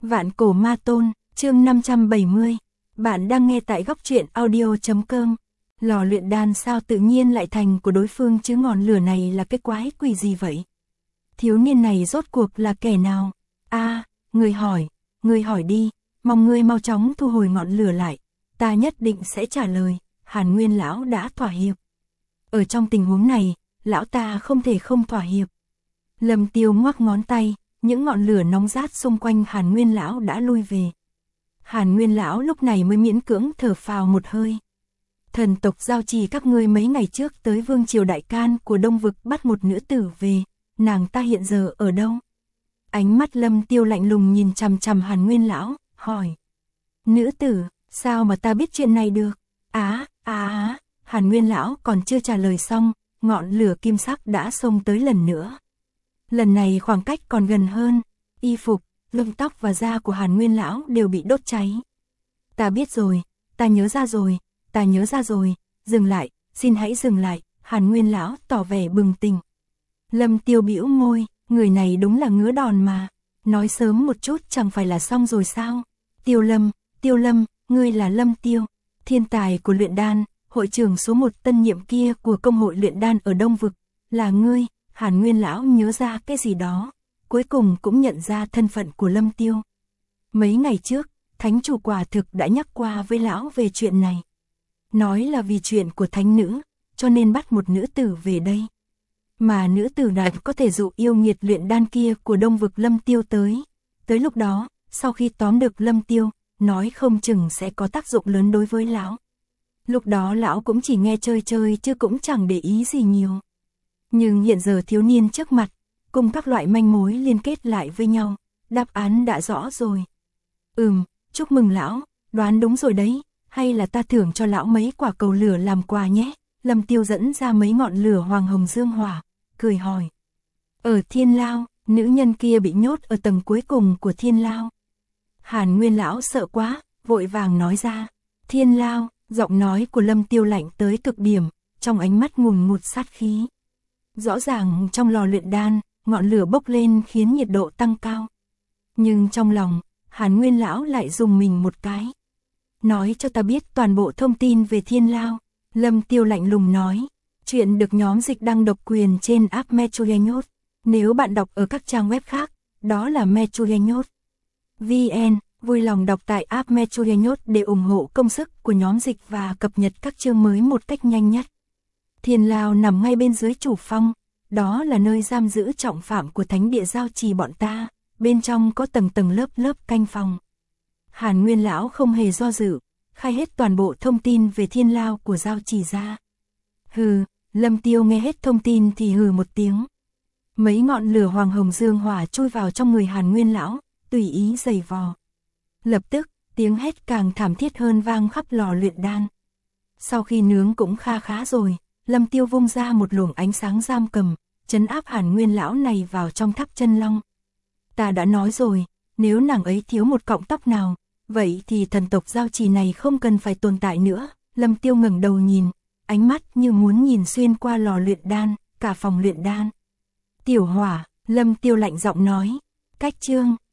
Vạn cổ ma tôn, chương 570. Bạn đang nghe tại góc truyện audio.com. Lò luyện đan sao tự nhiên lại thành của đối phương chứ ngọn lửa này là cái quái quỷ gì vậy? Thiếu niên này rốt cuộc là kẻ nào? Người hỏi đi, mong ngươi mau chóng thu hồi ngọn lửa lại, ta nhất định sẽ trả lời. Hàn Nguyên lão đã thỏa hiệp. Ở trong tình huống này, lão ta không thể không thỏa hiệp. Lâm Tiêu ngoắc ngón tay, những ngọn lửa nóng rát xung quanh Hàn Nguyên lão đã lui về. Hàn Nguyên lão lúc này mới miễn cưỡng thở phào một hơi. Thần tộc giao trì các ngươi mấy ngày trước tới vương triều Đại Can của Đông Vực bắt một nữ tử về, nàng ta hiện giờ ở đâu? Ánh mắt Lâm Tiêu lạnh lùng nhìn chằm chằm Hàn Nguyên lão, hỏi. Nữ tử, sao mà ta biết chuyện này được? Hàn Nguyên lão còn chưa trả lời xong, ngọn lửa kim sắc đã xông tới lần nữa. Lần này khoảng cách còn gần hơn, y phục, lông tóc và da của Hàn Nguyên lão đều bị đốt cháy. Ta biết rồi, ta nhớ ra rồi, dừng lại, xin hãy dừng lại. Hàn Nguyên lão tỏ vẻ bừng tỉnh. Lâm Tiêu bĩu môi, người này đúng là ngứa đòn mà, nói sớm một chút chẳng phải là xong rồi sao? Tiêu Lâm, ngươi là Lâm Tiêu, thiên tài của luyện đan, hội trưởng số 1 tân nhiệm kia của công hội luyện đan ở Đông Vực, là ngươi. Hàn Nguyên lão nhớ ra cái gì đó, cuối cùng cũng nhận ra thân phận của Lâm Tiêu. Mấy ngày trước, thánh chủ quả thực đã nhắc qua với lão về chuyện này. Nói là vì chuyện của thánh nữ, cho nên bắt một nữ tử về đây. Mà nữ tử này có thể dụ yêu nghiệt luyện đan kia của Đông Vực Lâm Tiêu tới. Tới lúc đó, sau khi tóm được Lâm Tiêu, nói không chừng sẽ có tác dụng lớn đối với lão. Lúc đó lão cũng chỉ nghe chơi chơi chứ cũng chẳng để ý gì nhiều. Nhưng hiện giờ thiếu niên trước mặt, cùng các loại manh mối liên kết lại với nhau, đáp án đã rõ rồi. Chúc mừng lão, đoán đúng rồi đấy, hay là ta thưởng cho lão mấy quả cầu lửa làm quà nhé. Lâm Tiêu dẫn ra mấy ngọn lửa hoàng hồng dương hỏa, cười hỏi. Ở Thiên Lao, nữ nhân kia bị nhốt ở tầng cuối cùng của Thiên Lao. Hàn Nguyên lão sợ quá, vội vàng nói ra. Thiên Lao, giọng nói của Lâm Tiêu lạnh tới cực điểm, trong ánh mắt ngùn ngụt sát khí. Rõ ràng trong lò luyện đan, ngọn lửa bốc lên khiến nhiệt độ tăng cao. Nhưng trong lòng, Hàn Nguyên lão lại dùng mình một cái. Nói cho ta biết toàn bộ thông tin về Thiên Lao. Lâm Tiêu lạnh lùng nói. Chuyện được nhóm dịch đăng độc quyền trên app Metroyenyot. Nếu bạn đọc ở các trang web khác, đó là Metroyenyot VN. Vui lòng đọc tại app Metroyenyot để ủng hộ công sức của nhóm dịch và cập nhật các chương mới một cách nhanh nhất. Thiên Lao nằm ngay bên dưới chủ phong, đó là nơi giam giữ trọng phạm của thánh địa giao trì bọn ta, bên trong có tầng tầng lớp lớp canh phòng. Hàn Nguyên lão không hề do dự, khai hết toàn bộ thông tin về Thiên Lao của giao trì ra. Lâm Tiêu nghe hết thông tin thì hừ một tiếng. Mấy ngọn lửa hoàng hồng dương hỏa chui vào trong người Hàn Nguyên lão, tùy ý giày vò. Lập tức, tiếng hét càng thảm thiết hơn vang khắp lò luyện đan. Sau khi nướng cũng khá rồi, Lâm Tiêu vung ra một luồng ánh sáng giam cầm, trấn áp Hàn Nguyên lão này vào trong tháp chân long. Ta đã nói rồi, nếu nàng ấy thiếu một cọng tóc nào, vậy thì thần tộc giao trì này không cần phải tồn tại nữa. Lâm Tiêu ngẩng đầu nhìn, ánh mắt như muốn nhìn xuyên qua lò luyện đan, cả phòng luyện đan. Tiểu Hỏa, Lâm Tiêu lạnh giọng nói, cách chương.